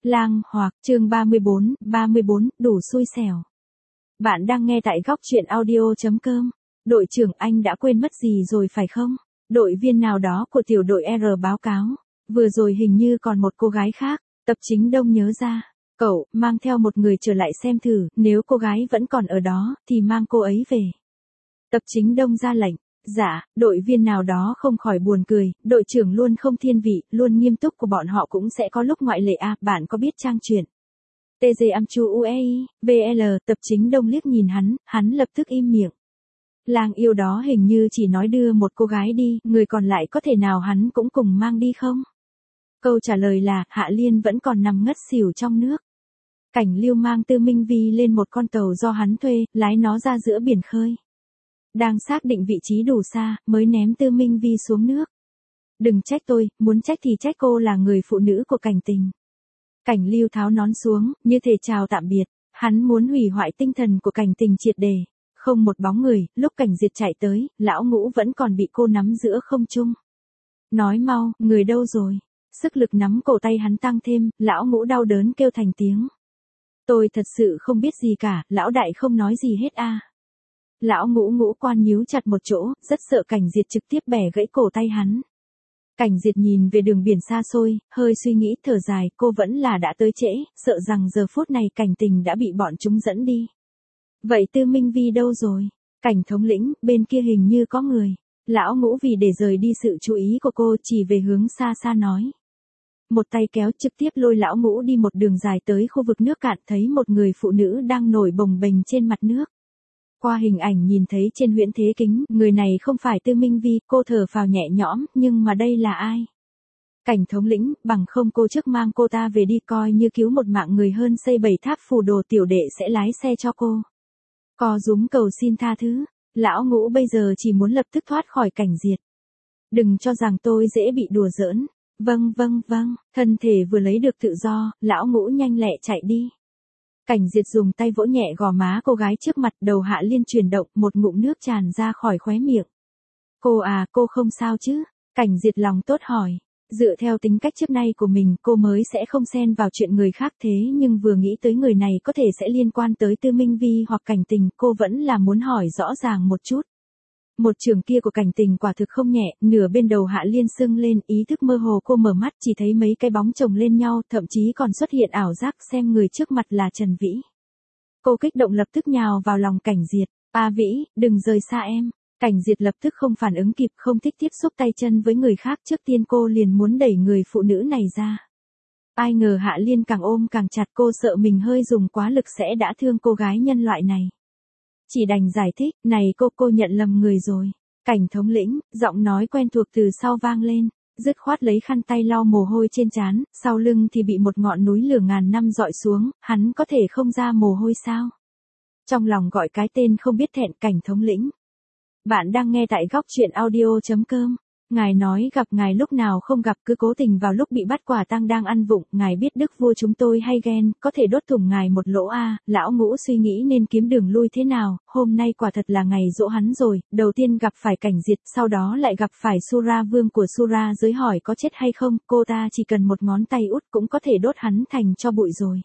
Lang Hoặc, chương 34, đủ xui xẻo. Bạn đang nghe tại góc truyện audio.com. Đội trưởng, anh đã quên mất gì rồi phải không? Đội viên nào đó của tiểu đội R báo cáo. Vừa rồi hình như còn một cô gái khác. Tập Chính Đông nhớ ra. Cậu, mang theo một người trở lại xem thử, nếu cô gái vẫn còn ở đó, thì mang cô ấy về. Tập Chính Đông ra lệnh. Dạ, đội viên nào đó không khỏi buồn cười, đội trưởng luôn không thiên vị, luôn nghiêm túc của bọn họ cũng sẽ có lúc ngoại lệ à, bạn có biết trang truyện. TG Amchu UEI, VL, Tập Chính Đông liếc nhìn hắn lập tức im miệng. Lang yêu đó hình như chỉ nói đưa một cô gái đi, người còn lại có thể nào hắn cũng cùng mang đi không? Câu trả lời là, Hạ Liên vẫn còn nằm ngất xỉu trong nước. Cảnh Lưu mang Tư Minh Vi lên một con tàu do hắn thuê, lái nó ra giữa biển khơi. Đang xác định vị trí đủ xa, mới ném Tư Minh Vi xuống nước. Đừng trách tôi, muốn trách thì trách cô là người phụ nữ của Cảnh Tình. Cảnh Lưu tháo nón xuống, như thể chào tạm biệt, hắn muốn hủy hoại tinh thần của Cảnh Tình triệt để. Không một bóng người, lúc Cảnh Diệt chạy tới, lão Ngũ vẫn còn bị cô nắm giữa không trung. Nói mau, người đâu rồi? Sức lực nắm cổ tay hắn tăng thêm, lão Ngũ đau đớn kêu thành tiếng. Tôi thật sự không biết gì cả, lão đại không nói gì hết à. Lão Ngũ ngũ quan nhíu chặt một chỗ, rất sợ Cảnh Diệt trực tiếp bẻ gãy cổ tay hắn. Cảnh Diệt nhìn về đường biển xa xôi, hơi suy nghĩ thở dài, cô vẫn là đã tới trễ, sợ rằng giờ phút này Cảnh Tình đã bị bọn chúng dẫn đi. Vậy Tư Minh Vi đâu rồi? Cảnh thống lĩnh, bên kia hình như có người. Lão Ngũ vì để rời đi sự chú ý của cô chỉ về hướng xa xa nói. Một tay kéo trực tiếp lôi lão Ngũ đi một đường dài tới khu vực nước cạn, thấy một người phụ nữ đang nổi bồng bềnh trên mặt nước. Qua hình ảnh nhìn thấy trên huyễn thế kính, người này không phải Tư Minh Vi, cô thở phào nhẹ nhõm, nhưng mà đây là ai? Cảnh thống lĩnh, bằng không cô trước mang cô ta về đi, coi như cứu một mạng người hơn xây 7 tháp phù đồ, tiểu đệ sẽ lái xe cho cô. Co rúm cầu xin tha thứ, lão Ngũ bây giờ chỉ muốn lập tức thoát khỏi Cảnh Diệt. Đừng cho rằng tôi dễ bị đùa giỡn. Vâng, thân thể vừa lấy được tự do, lão Ngũ nhanh lẹ chạy đi. Cảnh Diệt dùng tay vỗ nhẹ gò má cô gái trước mặt, đầu Hạ Liên chuyển động, một ngụm nước tràn ra khỏi khóe miệng. Cô à, cô không sao chứ? Cảnh Diệt lòng tốt hỏi. Dựa theo tính cách trước nay của mình, cô mới sẽ không xen vào chuyện người khác, thế nhưng vừa nghĩ tới người này có thể sẽ liên quan tới Tư Minh Vi hoặc Cảnh Tình, cô vẫn là muốn hỏi rõ ràng một chút. Một trường kia của Cảnh Tình quả thực không nhẹ, nửa bên đầu Hạ Liên sưng lên, ý thức mơ hồ, cô mở mắt chỉ thấy mấy cái bóng chồng lên nhau, thậm chí còn xuất hiện ảo giác xem người trước mặt là Trần Vĩ. Cô kích động lập tức nhào vào lòng Cảnh Diệt. A Vĩ, đừng rời xa em. Cảnh Diệt lập tức không phản ứng kịp, không thích tiếp xúc tay chân với người khác, trước tiên cô liền muốn đẩy người phụ nữ này ra. Ai ngờ Hạ Liên càng ôm càng chặt, cô sợ mình hơi dùng quá lực sẽ đã thương cô gái nhân loại này. Chỉ đành giải thích, này cô nhận lầm người rồi. Cảnh thống lĩnh, giọng nói quen thuộc từ sau vang lên, dứt khoát lấy khăn tay lau mồ hôi trên trán, sau lưng thì bị một ngọn núi lửa ngàn năm dọi xuống, hắn có thể không ra mồ hôi sao? Trong lòng gọi cái tên không biết thẹn, Cảnh thống lĩnh. Bạn đang nghe tại góc truyện audio.com. Ngài nói gặp ngài lúc nào không gặp, cứ cố tình vào lúc bị bắt quả tang đang ăn vụng, ngài biết đức vua chúng tôi hay ghen, có thể đốt thủng ngài một lỗ a. Lão Ngũ suy nghĩ nên kiếm đường lui thế nào, hôm nay quả thật là ngày giỗ hắn rồi, đầu tiên gặp phải Cảnh Diệt, sau đó lại gặp phải Sura vương của Sura giới, hỏi có chết hay không, cô ta chỉ cần một ngón tay út cũng có thể đốt hắn thành tro bụi rồi.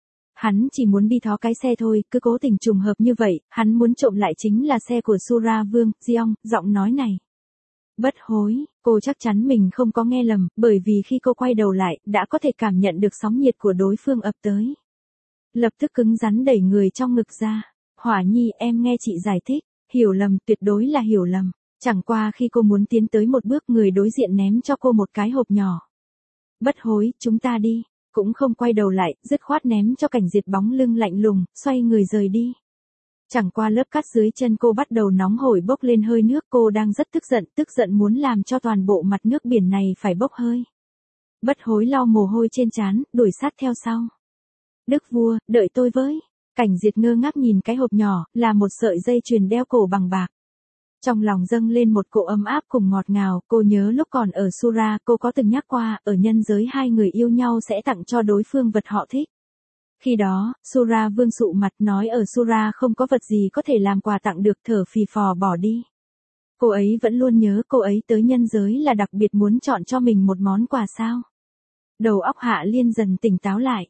Hắn chỉ muốn đi thó cái xe thôi, cứ cố tình trùng hợp như vậy, hắn muốn trộm lại chính là xe của Sura vương. Giọng, giọng nói này. Bất hối, cô chắc chắn mình không có nghe lầm, bởi vì khi cô quay đầu lại, đã có thể cảm nhận được sóng nhiệt của đối phương ập tới. Lập tức cứng rắn đẩy người trong ngực ra. Hỏa Nhi, em nghe chị giải thích, hiểu lầm, tuyệt đối là hiểu lầm. Chẳng qua khi cô muốn tiến tới một bước, người đối diện ném cho cô một cái hộp nhỏ. Bất hối, chúng ta đi. Cũng không quay đầu lại, dứt khoát ném cho Cảnh Diệt bóng lưng lạnh lùng, xoay người rời đi. Chẳng qua lớp cát dưới chân cô bắt đầu nóng hổi bốc lên hơi nước, cô đang rất tức giận muốn làm cho toàn bộ mặt nước biển này phải bốc hơi. Bất hối lau mồ hôi trên trán, đuổi sát theo sau. Đức vua, đợi tôi với. Cảnh Diệt ngơ ngác nhìn cái hộp nhỏ, là một sợi dây chuyền đeo cổ bằng bạc. Trong lòng dâng lên một cỗ ấm áp cùng ngọt ngào, cô nhớ lúc còn ở Sura, cô có từng nhắc qua, ở nhân giới hai người yêu nhau sẽ tặng cho đối phương vật họ thích. Khi đó, Sura vương sụ mặt nói ở Sura không có vật gì có thể làm quà tặng được, thở phì phò bỏ đi. Cô ấy vẫn luôn nhớ, cô ấy tới nhân giới là đặc biệt muốn chọn cho mình một món quà sao. Đầu óc Hạ Liên dần tỉnh táo lại.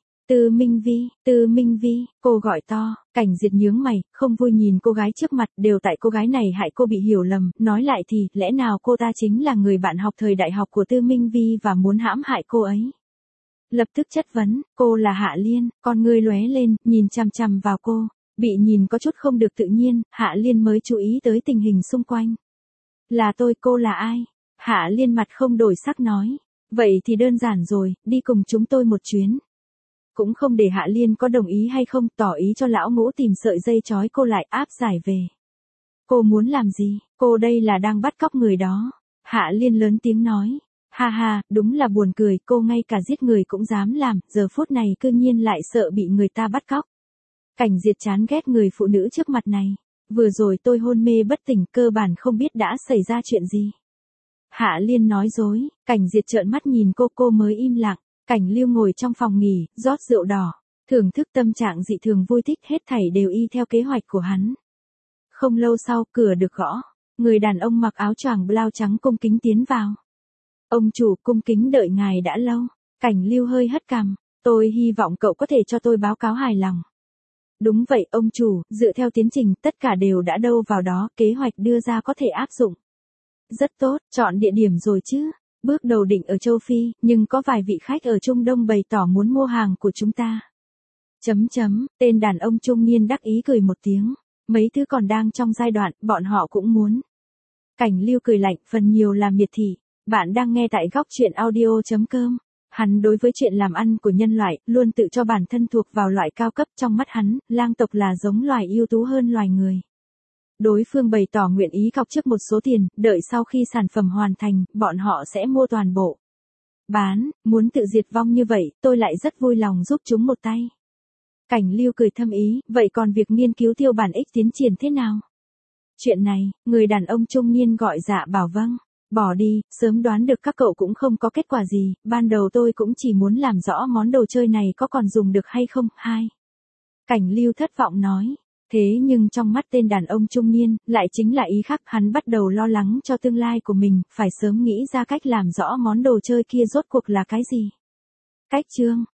Tư Minh Vi, cô gọi to. Cảnh Diệt nhướng mày, không vui nhìn cô gái trước mặt, đều tại cô gái này hại cô bị hiểu lầm, nói lại thì, lẽ nào cô ta chính là người bạn học thời đại học của Tư Minh Vi và muốn hãm hại cô ấy. Lập tức chất vấn, cô là Hạ Liên, con ngươi lóe lên, nhìn chằm chằm vào cô, bị nhìn có chút không được tự nhiên, Hạ Liên mới chú ý tới tình hình xung quanh. Là tôi, cô là ai? Hạ Liên mặt không đổi sắc nói, vậy thì đơn giản rồi, đi cùng chúng tôi một chuyến. Cũng không để Hạ Liên có đồng ý hay không, tỏ ý cho lão Ngũ tìm sợi dây trói cô lại áp giải về. Cô muốn làm gì? Cô đây là đang bắt cóc người đó. Hạ Liên lớn tiếng nói. Ha ha, đúng là buồn cười, cô ngay cả giết người cũng dám làm, giờ phút này cư nhiên lại sợ bị người ta bắt cóc. Cảnh Diệt chán ghét người phụ nữ trước mặt này. Vừa rồi tôi hôn mê bất tỉnh, cơ bản không biết đã xảy ra chuyện gì. Hạ Liên nói dối, Cảnh Diệt trợn mắt nhìn cô mới im lặng. Cảnh Lưu ngồi trong phòng nghỉ, rót rượu đỏ, thưởng thức tâm trạng dị thường vui thích, hết thảy đều y theo kế hoạch của hắn. Không lâu sau, cửa được gõ, người đàn ông mặc áo choàng blau trắng cung kính tiến vào. Ông chủ, cung kính đợi ngài đã lâu. Cảnh Lưu hơi hất cằm, tôi hy vọng cậu có thể cho tôi báo cáo hài lòng. Đúng vậy ông chủ, dựa theo tiến trình, tất cả đều đã đâu vào đó, kế hoạch đưa ra có thể áp dụng. Rất tốt, chọn địa điểm rồi chứ. Bước đầu định ở châu Phi, nhưng có vài vị khách ở Trung Đông bày tỏ muốn mua hàng của chúng ta. Tên đàn ông trung niên đắc ý cười một tiếng. Mấy thứ còn đang trong giai đoạn, bọn họ cũng muốn. Cảnh Lưu cười lạnh, phần nhiều là miệt thị. Bạn đang nghe tại góc truyện audio.com. Hắn đối với chuyện làm ăn của nhân loại, luôn tự cho bản thân thuộc vào loại cao cấp, trong mắt hắn, lang tộc là giống loài ưu tú hơn loài người. Đối phương bày tỏ nguyện ý cọc trước một số tiền, đợi sau khi sản phẩm hoàn thành, bọn họ sẽ mua toàn bộ. Bán, muốn tự diệt vong như vậy, tôi lại rất vui lòng giúp chúng một tay. Cảnh Lưu cười thâm ý, vậy còn việc nghiên cứu tiêu bản ích tiến triển thế nào? Chuyện này, người đàn ông trung niên gọi dạ bảo vâng. Bỏ đi, sớm đoán được các cậu cũng không có kết quả gì, ban đầu tôi cũng chỉ muốn làm rõ món đồ chơi này có còn dùng được hay không. Cảnh Lưu thất vọng nói. Thế nhưng trong mắt tên đàn ông trung niên, lại chính là ý khác, hắn bắt đầu lo lắng cho tương lai của mình, phải sớm nghĩ ra cách làm rõ món đồ chơi kia rốt cuộc là cái gì. Cách chương,